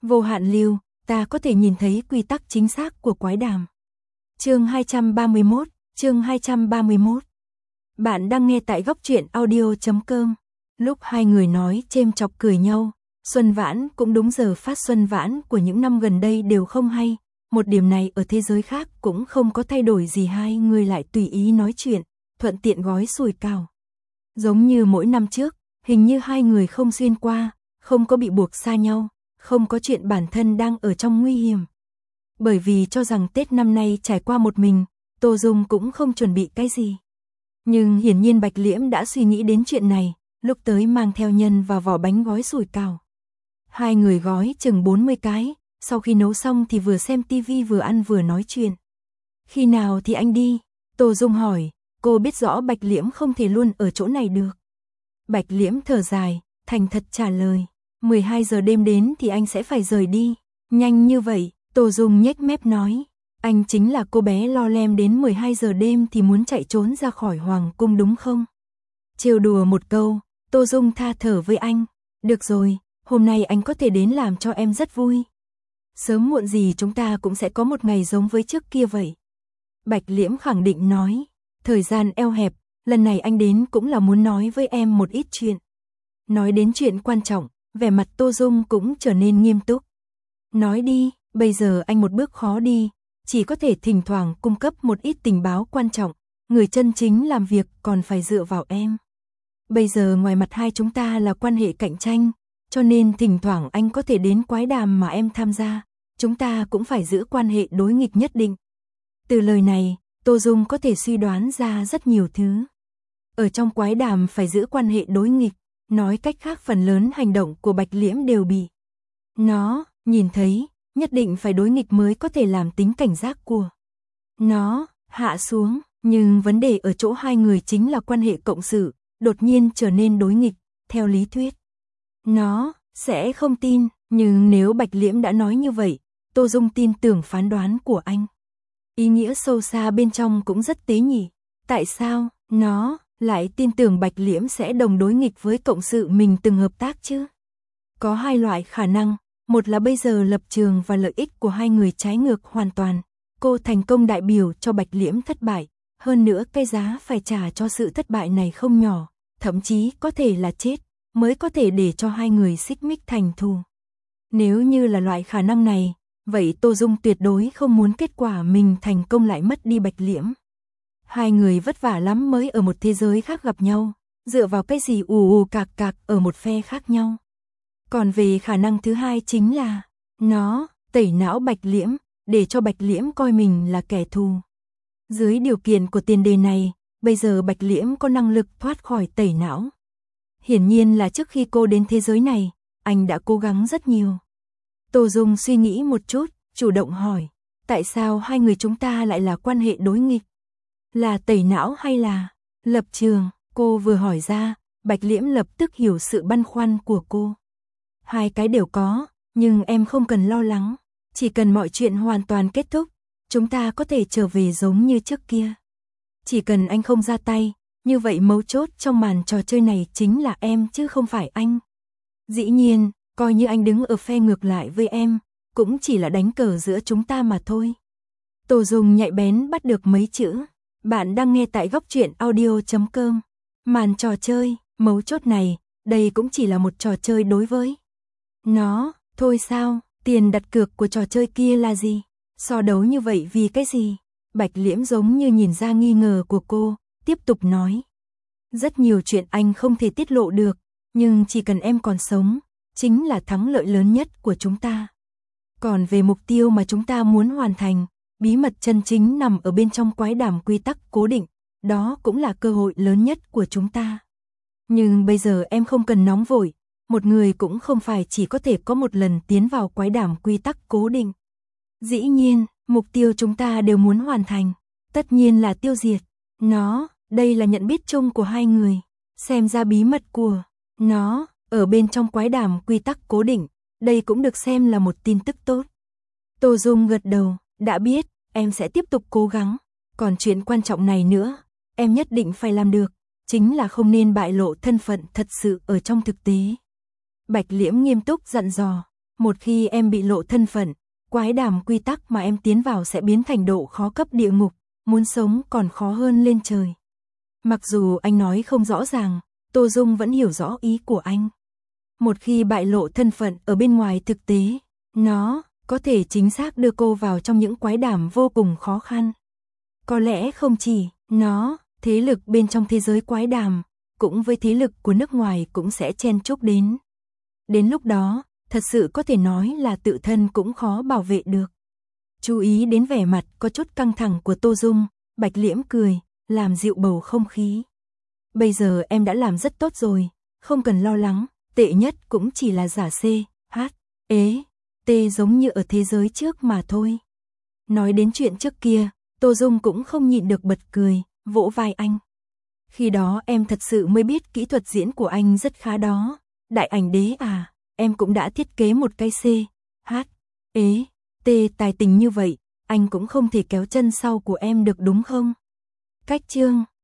Vô hạn lưu, ta có thể nhìn thấy quy tắc chính xác của quái đàm. Chương 231. Bạn đang nghe tại góc truyện audio.com. Lúc hai người nói chêm chọc cười nhau, Xuân Vãn cũng đúng giờ phát Xuân Vãn của những năm gần đây đều không hay, một điểm này ở thế giới khác cũng không có thay đổi gì, hai người lại tùy ý nói chuyện, thuận tiện gói sủi cảo. Giống như mỗi năm trước, hình như hai người không xuyên qua, không có bị buộc xa nhau, không có chuyện bản thân đang ở trong nguy hiểm. Bởi vì cho rằng Tết năm nay trải qua một mình, Tô Dung cũng không chuẩn bị cái gì. Nhưng hiển nhiên Bạch Liễm đã suy nghĩ đến chuyện này, lúc tới mang theo nhân và vỏ bánh gói sủi cảo. Hai người gói chừng 40 cái, sau khi nấu xong thì vừa xem tivi vừa ăn vừa nói chuyện. Khi nào thì anh đi? Tô Dung hỏi, cô biết rõ Bạch Liễm không thể luôn ở chỗ này được. Bạch Liễm thở dài, thành thật trả lời, 12 giờ đêm đến thì anh sẽ phải rời đi. Nhanh như vậy? Tô Dung nhếch mép nói, anh chính là cô bé lo lem đến 12 giờ đêm thì muốn chạy trốn ra khỏi hoàng cung đúng không? Trêu đùa một câu, Tô Dung tha thở với anh, được rồi, hôm nay anh có thể đến làm cho em rất vui. Sớm muộn gì chúng ta cũng sẽ có một ngày giống với trước kia vậy. Bạch Liễm khẳng định nói, thời gian eo hẹp, lần này anh đến cũng là muốn nói với em một ít chuyện. Nói đến chuyện quan trọng, vẻ mặt Tô Dung cũng trở nên nghiêm túc. Nói đi, bây giờ anh một bước khó đi, chỉ có thể thỉnh thoảng cung cấp một ít tình báo quan trọng, người chân chính làm việc còn phải dựa vào em. Bây giờ ngoài mặt hai chúng ta là quan hệ cạnh tranh, cho nên thỉnh thoảng anh có thể đến quái đàm mà em tham gia, chúng ta cũng phải giữ quan hệ đối nghịch nhất định. Từ lời này, Tô Dung có thể suy đoán ra rất nhiều thứ. Ở trong quái đàm phải giữ quan hệ đối nghịch, nói cách khác phần lớn hành động của Bạch Liễm đều bị nó nhìn thấy, nhất định phải đối nghịch mới có thể làm tính cảnh giác của nó hạ xuống, nhưng vấn đề ở chỗ hai người chính là quan hệ cộng sự, đột nhiên trở nên đối nghịch, theo lý thuyết. Nó sẽ không tin, nhưng nếu Bạch Liễm đã nói như vậy, Tô Dung tin tưởng phán đoán của anh. Ý nghĩa sâu xa bên trong cũng rất tế nhị. Tại sao nó lại tin tưởng Bạch Liễm sẽ đồng đối nghịch với cộng sự mình từng hợp tác chứ? Có hai loại khả năng, một là bây giờ lập trường và lợi ích của hai người trái ngược hoàn toàn. Cô thành công đại biểu cho Bạch Liễm thất bại, hơn nữa cái giá phải trả cho sự thất bại này không nhỏ, thậm chí có thể là chết, mới có thể để cho hai người xích mích thành thù. Nếu như là loại khả năng này, vậy Tô Dung tuyệt đối không muốn kết quả mình thành công lại mất đi Bạch Liễm. Hai người vất vả lắm mới ở một thế giới khác gặp nhau, dựa vào cái gì ù cạc cạc ở một phe khác nhau. Còn về khả năng thứ hai chính là, nó tẩy não Bạch Liễm, để cho Bạch Liễm coi mình là kẻ thù. Dưới điều kiện của tiền đề này, bây giờ Bạch Liễm có năng lực thoát khỏi tẩy não. Hiển nhiên là trước khi cô đến thế giới này, anh đã cố gắng rất nhiều. Tô Dung suy nghĩ một chút, chủ động hỏi, tại sao hai người chúng ta lại là quan hệ đối nghịch? Là tẩy não hay là lập trường? Cô vừa hỏi ra, Bạch Liễm lập tức hiểu sự băn khoăn của cô. Hai cái đều có, nhưng em không cần lo lắng, chỉ cần mọi chuyện hoàn toàn kết thúc, chúng ta có thể trở về giống như trước kia. Chỉ cần anh không ra tay, như vậy mấu chốt trong màn trò chơi này chính là em chứ không phải anh. Dĩ nhiên, coi như anh đứng ở phe ngược lại với em, cũng chỉ là đánh cờ giữa chúng ta mà thôi. Tô Dung nhạy bén bắt được mấy chữ. Bạn đang nghe tại góc truyện audio.com. Màn trò chơi, mấu chốt này, đây cũng chỉ là một trò chơi đối với nó, thôi sao, tiền đặt cược của trò chơi kia là gì? So đấu như vậy vì cái gì? Bạch Liễm giống như nhìn ra nghi ngờ của cô, tiếp tục nói. Rất nhiều chuyện anh không thể tiết lộ được, nhưng chỉ cần em còn sống, chính là thắng lợi lớn nhất của chúng ta. Còn về mục tiêu mà chúng ta muốn hoàn thành, bí mật chân chính nằm ở bên trong quái đàm quy tắc cố định, đó cũng là cơ hội lớn nhất của chúng ta. Nhưng bây giờ em không cần nóng vội, một người cũng không phải chỉ có thể có một lần tiến vào quái đàm quy tắc cố định. Dĩ nhiên, mục tiêu chúng ta đều muốn hoàn thành, tất nhiên là tiêu diệt nó, đây là nhận biết chung của hai người, xem ra bí mật của nó ở bên trong quái đàm quy tắc cố định, đây cũng được xem là một tin tức tốt. Tô Dung gật đầu, đã biết, em sẽ tiếp tục cố gắng, còn chuyện quan trọng này nữa, em nhất định phải làm được, chính là không nên bại lộ thân phận thật sự ở trong thực tế. Bạch Liễm nghiêm túc dặn dò, Một khi em bị lộ thân phận, quái đàm quy tắc mà em tiến vào sẽ biến thành độ khó cấp địa ngục, muốn sống còn khó hơn lên trời. Mặc dù anh nói không rõ ràng, Tô Dung vẫn hiểu rõ ý của anh. Một khi bại lộ thân phận ở bên ngoài thực tế, nó có thể chính xác đưa cô vào trong những quái đàm vô cùng khó khăn. Có lẽ không chỉ nó, thế lực bên trong thế giới quái đàm, cũng với thế lực của nước ngoài cũng sẽ chen chúc đến. Đến lúc đó, thật sự có thể nói là tự thân cũng khó bảo vệ được. Chú ý đến vẻ mặt có chút căng thẳng của Tô Dung, Bạch Liễm cười, làm dịu bầu không khí. Bây giờ em đã làm rất tốt rồi, không cần lo lắng, tệ nhất cũng chỉ là giả C, H, ế, T giống như ở thế giới trước mà thôi. Nói đến chuyện trước kia, Tô Dung cũng không nhịn được bật cười, vỗ vai anh. Khi đó em thật sự mới biết kỹ thuật diễn của anh rất khá đó. Đại ảnh đế à, em cũng đã thiết kế một cái C, H, ế, T tài tình như vậy, anh cũng không thể kéo chân sau của em được đúng không? Cách chương